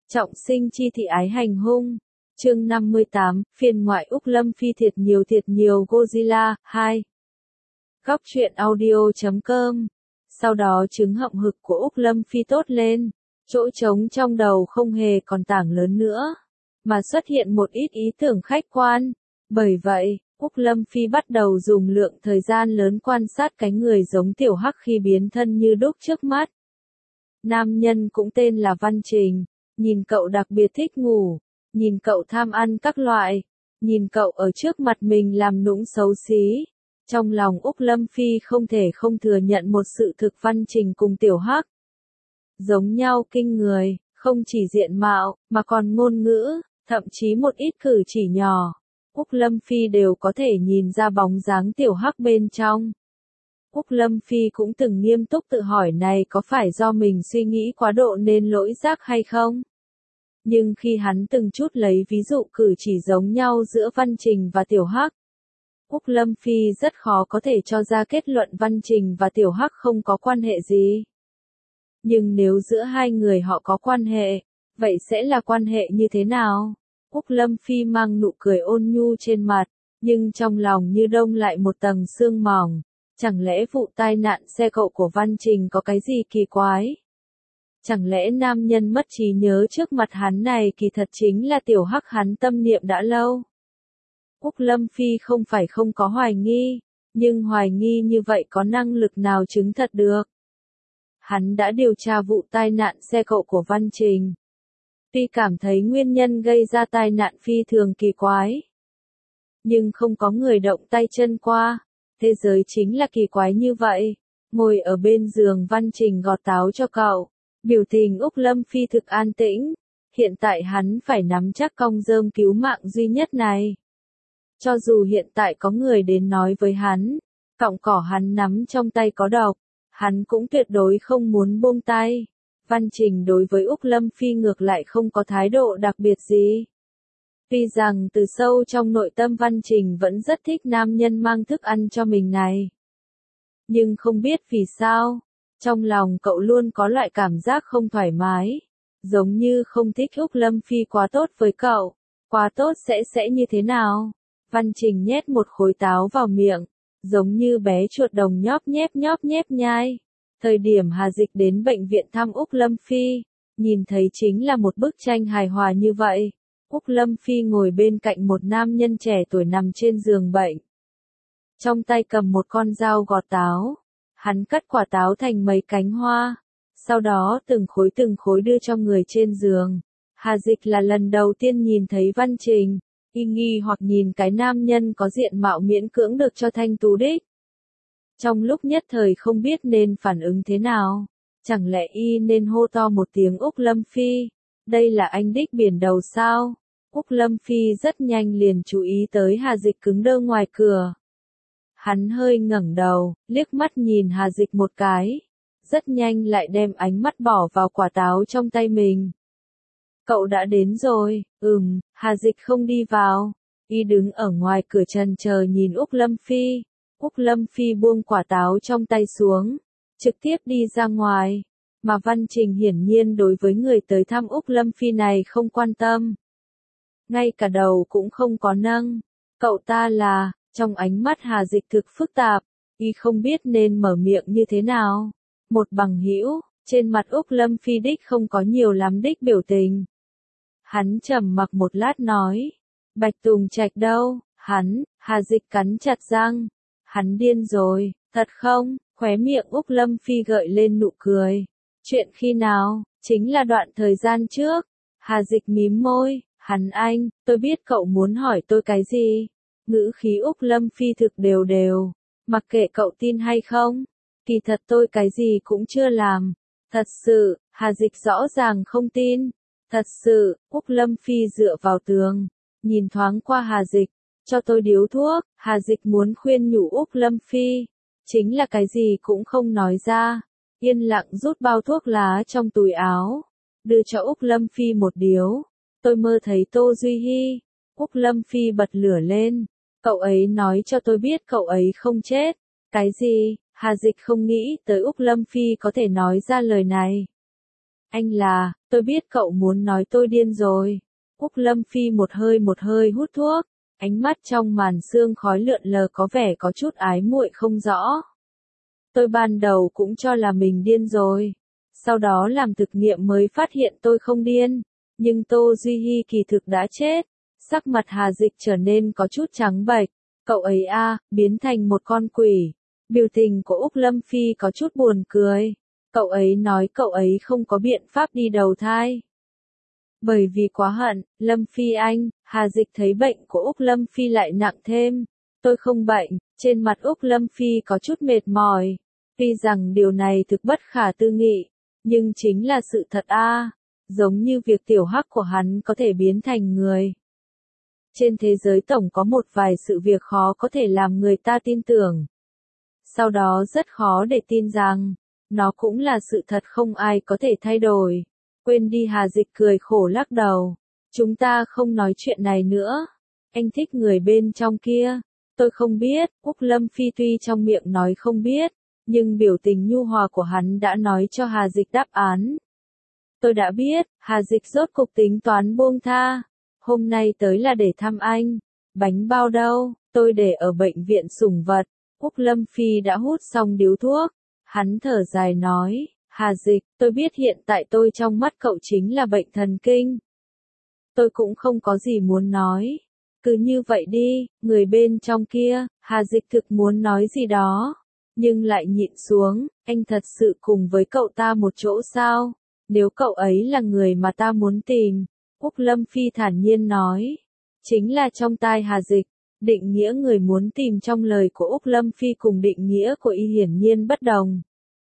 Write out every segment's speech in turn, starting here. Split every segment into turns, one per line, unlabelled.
Trọng sinh chi thị ái hành hung. Chương 58, phiên ngoại Úc Lâm Phi thiệt nhiều Godzilla, 2. Góc truyện audio.com. Sau đó chứng hậm hực của Úc Lâm Phi tốt lên, chỗ trống trong đầu không hề còn tảng lớn nữa, mà xuất hiện một ít ý tưởng khách quan. Bởi vậy, Úc Lâm Phi bắt đầu dùng lượng thời gian lớn quan sát cái người giống Tiểu Hắc khi biến thân như đúc trước mắt. Nam nhân cũng tên là Văn Trình. Nhìn cậu đặc biệt thích ngủ, nhìn cậu tham ăn các loại, nhìn cậu ở trước mặt mình làm nũng xấu xí. Trong lòng Úc Lâm Phi không thể không thừa nhận một sự thực, Văn Trình cùng Tiểu Hắc giống nhau kinh người, không chỉ diện mạo, mà còn ngôn ngữ, thậm chí một ít cử chỉ nhỏ. Úc Lâm Phi đều có thể nhìn ra bóng dáng Tiểu Hắc bên trong. Úc Lâm Phi cũng từng nghiêm túc tự hỏi này có phải do mình suy nghĩ quá độ nên lỗi giác hay không? Nhưng khi hắn từng chút lấy ví dụ cử chỉ giống nhau giữa Văn Trình và Tiểu Hắc, Úc Lâm Phi rất khó có thể cho ra kết luận Văn Trình và Tiểu Hắc không có quan hệ gì. Nhưng nếu giữa hai người họ có quan hệ, vậy sẽ là quan hệ như thế nào? Úc Lâm Phi mang nụ cười ôn nhu trên mặt, nhưng trong lòng như đông lại một tầng sương mỏng. Chẳng lẽ vụ tai nạn xe cộ của Văn Trình có cái gì kỳ quái? Chẳng lẽ nam nhân mất trí nhớ trước mặt hắn này kỳ thật chính là Tiểu Hắc hắn tâm niệm đã lâu? Úc Lâm Phi không phải không có hoài nghi, nhưng hoài nghi như vậy có năng lực nào chứng thật được? Hắn đã điều tra vụ tai nạn xe cộ của Văn Trình. Tuy cảm thấy nguyên nhân gây ra tai nạn phi thường kỳ quái, nhưng không có người động tay chân qua. Thế giới chính là kỳ quái như vậy. Ngồi ở bên giường Văn Trình gọt táo cho cậu. Biểu tình Úc Lâm Phi thực an tĩnh. Hiện tại hắn phải nắm chắc cong rơm cứu mạng duy nhất này. Cho dù hiện tại có người đến nói với hắn, cọng cỏ hắn nắm trong tay có độc, hắn cũng tuyệt đối không muốn buông tay. Văn Trình đối với Úc Lâm Phi ngược lại không có thái độ đặc biệt gì. Tuy rằng từ sâu trong nội tâm Văn Trình vẫn rất thích nam nhân mang thức ăn cho mình này. Nhưng không biết vì sao, trong lòng cậu luôn có loại cảm giác không thoải mái. Giống như không thích Úc Lâm Phi quá tốt với cậu. Quá tốt sẽ như thế nào? Văn Trình nhét một khối táo vào miệng, giống như bé chuột đồng nhóp nhép nhai. Thời điểm Hà Dịch đến bệnh viện thăm Úc Lâm Phi, nhìn thấy chính là một bức tranh hài hòa như vậy. Úc Lâm Phi ngồi bên cạnh một nam nhân trẻ tuổi nằm trên giường bệnh. Trong tay cầm một con dao gọt táo. Hắn cắt quả táo thành mấy cánh hoa. Sau đó từng khối đưa cho người trên giường. Hà Dịch là lần đầu tiên nhìn thấy Văn Trình. Y nghi hoặc nhìn cái nam nhân có diện mạo miễn cưỡng được cho thanh tú đích. Trong lúc nhất thời không biết nên phản ứng thế nào. Chẳng lẽ y nên hô to một tiếng Úc Lâm Phi? Đây là anh đích biển đầu sao? Úc Lâm Phi rất nhanh liền chú ý tới Hà Dịch cứng đơ ngoài cửa. Hắn hơi ngẩng đầu, liếc mắt nhìn Hà Dịch một cái. Rất nhanh lại đem ánh mắt bỏ vào quả táo trong tay mình. Cậu đã đến rồi, Hà Dịch không đi vào. Y đứng ở ngoài cửa trần chờ nhìn Úc Lâm Phi. Úc Lâm Phi buông quả táo trong tay xuống, trực tiếp đi ra ngoài. Mà Văn Trình hiển nhiên đối với người tới thăm Úc Lâm Phi này không quan tâm. Ngay cả đầu cũng không có nâng. Cậu ta là, trong ánh mắt Hà Dịch thực phức tạp, y không biết nên mở miệng như thế nào. Một bằng hữu, trên mặt Úc Lâm Phi đích không có nhiều lắm đích biểu tình. Hắn trầm mặc một lát nói, Bạch Tùng Trạch đâu? Hà Dịch cắn chặt răng. Hắn điên rồi, thật không? Khóe miệng Úc Lâm Phi gợi lên nụ cười. Chuyện khi nào? Chính là đoạn thời gian trước. Hà Dịch mím môi. Anh, tôi biết cậu muốn hỏi tôi cái gì. Ngữ khí Úc Lâm Phi thực đều. Mặc kệ cậu tin hay không. Kỳ thật tôi cái gì cũng chưa làm. Thật sự, Hà Dịch rõ ràng không tin. Thật sự, Úc Lâm Phi dựa vào tường. Nhìn thoáng qua Hà Dịch. Cho tôi điếu thuốc. Hà Dịch muốn khuyên nhủ Úc Lâm Phi. Chính là cái gì cũng không nói ra. Yên lặng rút bao thuốc lá trong túi áo. Đưa cho Úc Lâm Phi một điếu. Tôi mơ thấy Tô Duy Hi. Úc Lâm Phi bật lửa lên. Cậu ấy nói cho tôi biết cậu ấy không chết. Cái gì? Hà Dịch không nghĩ tới Úc Lâm Phi có thể nói ra lời này. Anh là, tôi biết cậu muốn nói tôi điên rồi. Úc Lâm Phi một hơi hút thuốc, ánh mắt trong màn sương khói lượn lờ có vẻ có chút ái muội không rõ. Tôi ban đầu cũng cho là mình điên rồi. Sau đó làm thực nghiệm mới phát hiện tôi không điên. Nhưng Tô Duy Hi kỳ thực đã chết. Sắc mặt Hà Dịch trở nên có chút trắng bệch. Cậu ấy biến thành một con quỷ. Biểu tình của Úc Lâm Phi có chút buồn cười. Cậu ấy nói cậu ấy không có biện pháp đi đầu thai. Bởi vì quá hận, Lâm Phi anh, Hà Dịch thấy bệnh của Úc Lâm Phi lại nặng thêm. Tôi không bệnh, trên mặt Úc Lâm Phi có chút mệt mỏi. Tuy rằng điều này thực bất khả tư nghị, nhưng chính là sự thật giống như việc tiểu hắc của hắn có thể biến thành người. Trên thế giới tổng có một vài sự việc khó có thể làm người ta tin tưởng. Sau đó rất khó để tin rằng, nó cũng là sự thật không ai có thể thay đổi. Quên đi, Hà Dịch cười khổ lắc đầu. Chúng ta không nói chuyện này nữa. Anh thích người bên trong kia. Tôi không biết, Úc Lâm Phi tuy trong miệng nói không biết, nhưng biểu tình nhu hòa của hắn đã nói cho Hà Dịch đáp án. Tôi đã biết, Hà Dịch rốt cục tính toán buông tha. Hôm nay tới là để thăm anh. Bánh bao đâu, tôi để ở bệnh viện sủng vật. Úc Lâm Phi đã hút xong điếu thuốc. Hắn thở dài nói, Hà Dịch, tôi biết hiện tại tôi trong mắt cậu chính là bệnh thần kinh. Tôi cũng không có gì muốn nói. Cứ như vậy đi, người bên trong kia, Hà Dịch thực muốn nói gì đó. Nhưng lại nhịn xuống, anh thật sự cùng với cậu ta một chỗ sao? Nếu cậu ấy là người mà ta muốn tìm, Úc Lâm Phi thản nhiên nói. Chính là trong tai Hà Dịch, định nghĩa người muốn tìm trong lời của Úc Lâm Phi cùng định nghĩa của y hiển nhiên bất đồng.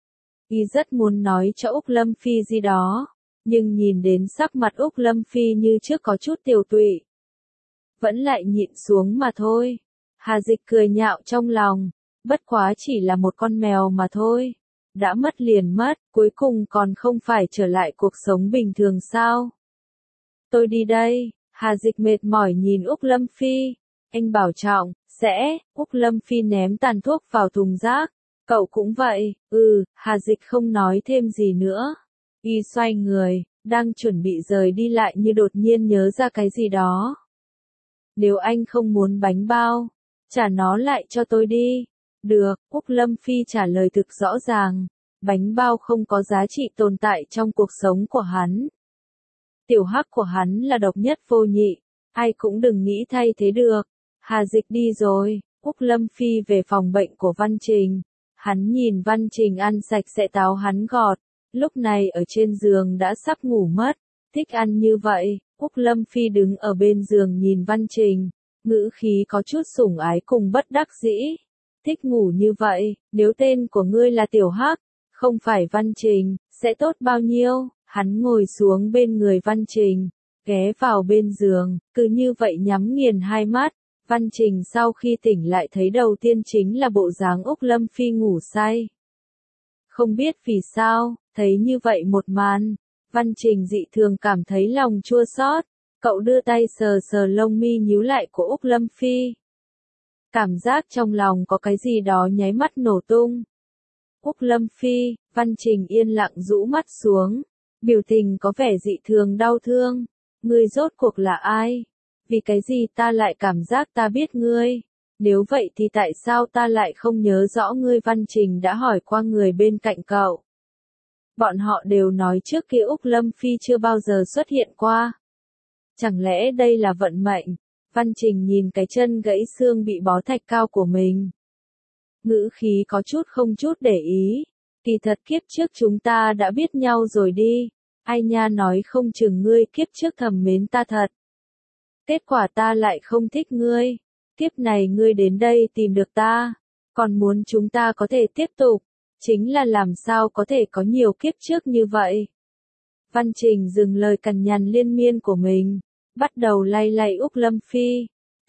Y rất muốn nói cho Úc Lâm Phi gì đó, nhưng nhìn đến sắc mặt Úc Lâm Phi như trước có chút tiều tụy. Vẫn lại nhịn xuống mà thôi. Hà Dịch cười nhạo trong lòng, bất quá chỉ là một con mèo mà thôi. Đã mất liền mất, cuối cùng còn không phải trở lại cuộc sống bình thường sao? Tôi đi đây. Hà Dịch mệt mỏi nhìn Úc Lâm Phi. Anh bảo trọng, sẽ. Úc Lâm Phi ném tàn thuốc vào thùng rác. Cậu cũng vậy. Hà Dịch không nói thêm gì nữa. Y xoay người, đang chuẩn bị rời đi lại như đột nhiên nhớ ra cái gì đó. Nếu anh không muốn bánh bao, trả nó lại cho tôi đi. Được, Úc Lâm Phi trả lời thực rõ ràng. Bánh bao không có giá trị tồn tại trong cuộc sống của hắn. Tiểu hắc của hắn là độc nhất vô nhị, ai cũng đừng nghĩ thay thế được. Hà Dịch đi rồi, Úc Lâm Phi về phòng bệnh của Văn Trình. Hắn nhìn Văn Trình ăn sạch sẽ táo hắn gọt, lúc này ở trên giường đã sắp ngủ mất. Thích ăn như vậy, Úc Lâm Phi đứng ở bên giường nhìn Văn Trình, ngữ khí có chút sủng ái cùng bất đắc dĩ. Thích ngủ như vậy, nếu tên của ngươi là Tiểu Hắc, không phải Văn Trình, sẽ tốt bao nhiêu? Hắn ngồi xuống bên người Văn Trình, ghé vào bên giường, cứ như vậy nhắm nghiền hai mắt. Văn Trình sau khi tỉnh lại thấy đầu tiên chính là bộ dáng Úc Lâm Phi ngủ say. Không biết vì sao, thấy như vậy một màn, Văn Trình dị thường cảm thấy lòng chua xót. Cậu đưa tay sờ sờ lông mi nhíu lại của Úc Lâm Phi. Cảm giác trong lòng có cái gì đó nháy mắt nổ tung. Úc Lâm Phi, Văn Trình yên lặng rũ mắt xuống, biểu tình có vẻ dị thường đau thương. Ngươi rốt cuộc là ai? Vì cái gì ta lại cảm giác ta biết ngươi? Nếu vậy thì tại sao ta lại không nhớ rõ ngươi? Văn Trình đã hỏi qua người bên cạnh cậu. Bọn họ đều nói trước kia Úc Lâm Phi chưa bao giờ xuất hiện qua. Chẳng lẽ đây là vận mệnh? Văn Trình nhìn cái chân gãy xương bị bó thạch cao của mình. Ngữ khí có chút không chút để ý. Kỳ thật kiếp trước chúng ta đã biết nhau rồi đi. Ai nha, nói không chừng ngươi kiếp trước thầm mến ta thật. Kết quả ta lại không thích ngươi. Kiếp này ngươi đến đây tìm được ta. Còn muốn chúng ta có thể tiếp tục. Chính là làm sao có thể có nhiều kiếp trước như vậy. Văn Trình dừng lời cằn nhằn liên miên của mình. Bắt đầu lay lay Úc Lâm Phi.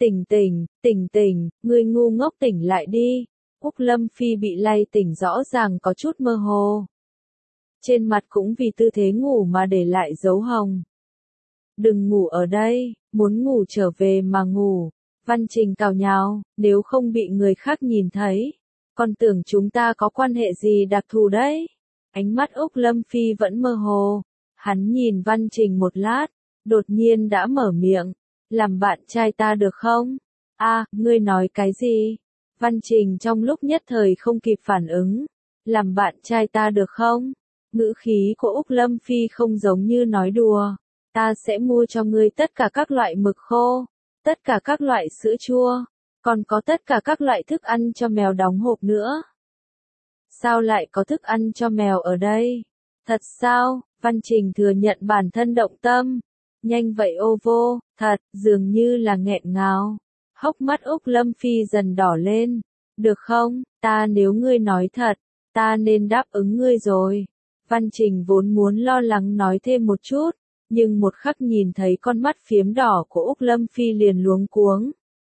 Tỉnh, ngươi ngu ngốc tỉnh lại đi. Úc Lâm Phi bị lay tỉnh rõ ràng có chút mơ hồ. Trên mặt cũng vì tư thế ngủ mà để lại dấu hồng. Đừng ngủ ở đây, muốn ngủ trở về mà ngủ. Văn Trình cào nhào, nếu không bị người khác nhìn thấy. Còn tưởng chúng ta có quan hệ gì đặc thù đấy. Ánh mắt Úc Lâm Phi vẫn mơ hồ. Hắn nhìn Văn Trình một lát, đột nhiên đã mở miệng, làm bạn trai ta được không? A, ngươi nói cái gì? Văn Trình trong lúc nhất thời không kịp phản ứng, làm bạn trai ta được không? Ngữ khí của Úc Lâm Phi không giống như nói đùa, ta sẽ mua cho ngươi tất cả các loại mực khô, tất cả các loại sữa chua, còn có tất cả các loại thức ăn cho mèo đóng hộp nữa. Sao lại có thức ăn cho mèo ở đây? Thật sao? Văn Trình thừa nhận bản thân động tâm. Nhanh vậy ô vô, thật, dường như là nghẹn ngào. Hốc mắt Úc Lâm Phi dần đỏ lên. Được không, nếu ngươi nói thật, ta nên đáp ứng ngươi rồi. Văn Trình vốn muốn lo lắng nói thêm một chút, nhưng một khắc nhìn thấy con mắt phiếm đỏ của Úc Lâm Phi liền luống cuống.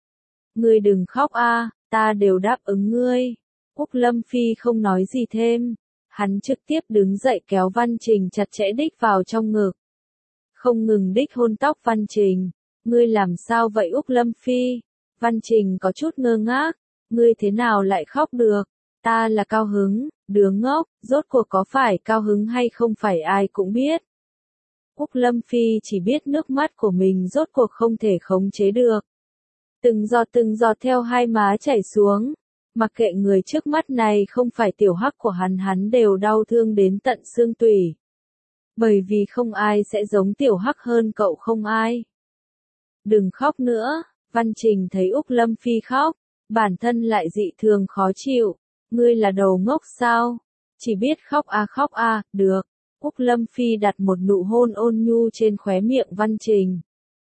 Ngươi đừng khóc a, ta đều đáp ứng ngươi. Úc Lâm Phi không nói gì thêm, hắn trực tiếp đứng dậy kéo Văn Trình chặt chẽ đích vào trong ngực. Không ngừng đích hôn tóc Văn Trình. Ngươi làm sao vậy Úc Lâm Phi? Văn Trình có chút ngơ ngác. Ngươi thế nào lại khóc được? Ta là cao hứng, đứa ngốc, rốt cuộc có phải cao hứng hay không phải ai cũng biết. Úc Lâm Phi chỉ biết nước mắt của mình rốt cuộc không thể khống chế được. Từng giọt theo hai má chảy xuống. Mặc kệ người trước mắt này không phải tiểu hắc của hắn đều đau thương đến tận xương tủy. Bởi vì không ai sẽ giống tiểu hắc hơn cậu không ai. Đừng khóc nữa, Văn Trình thấy Úc Lâm Phi khóc, bản thân lại dị thường khó chịu. Ngươi là đầu ngốc sao? Chỉ biết khóc a, được. Úc Lâm Phi đặt một nụ hôn ôn nhu trên khóe miệng Văn Trình.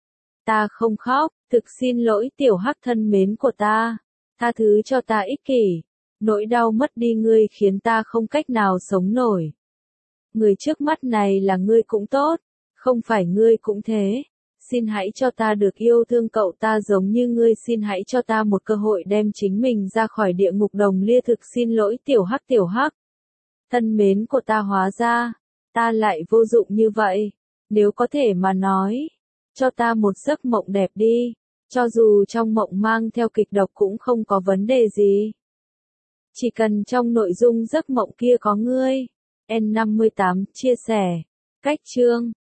Ta không khóc, thực xin lỗi tiểu hắc thân mến của ta. Tha thứ cho ta ích kỷ. Nỗi đau mất đi ngươi khiến ta không cách nào sống nổi. Người trước mắt này là ngươi cũng tốt, không phải ngươi cũng thế. Xin hãy cho ta được yêu thương cậu ta giống như ngươi, xin hãy cho ta một cơ hội đem chính mình ra khỏi địa ngục đồng lia, thực xin lỗi tiểu hắc. Thân mến của ta, hóa ra, ta lại vô dụng như vậy. Nếu có thể mà nói, cho ta một giấc mộng đẹp đi, cho dù trong mộng mang theo kịch độc cũng không có vấn đề gì. Chỉ cần trong nội dung giấc mộng kia có ngươi. N58 chia sẻ. Cách chương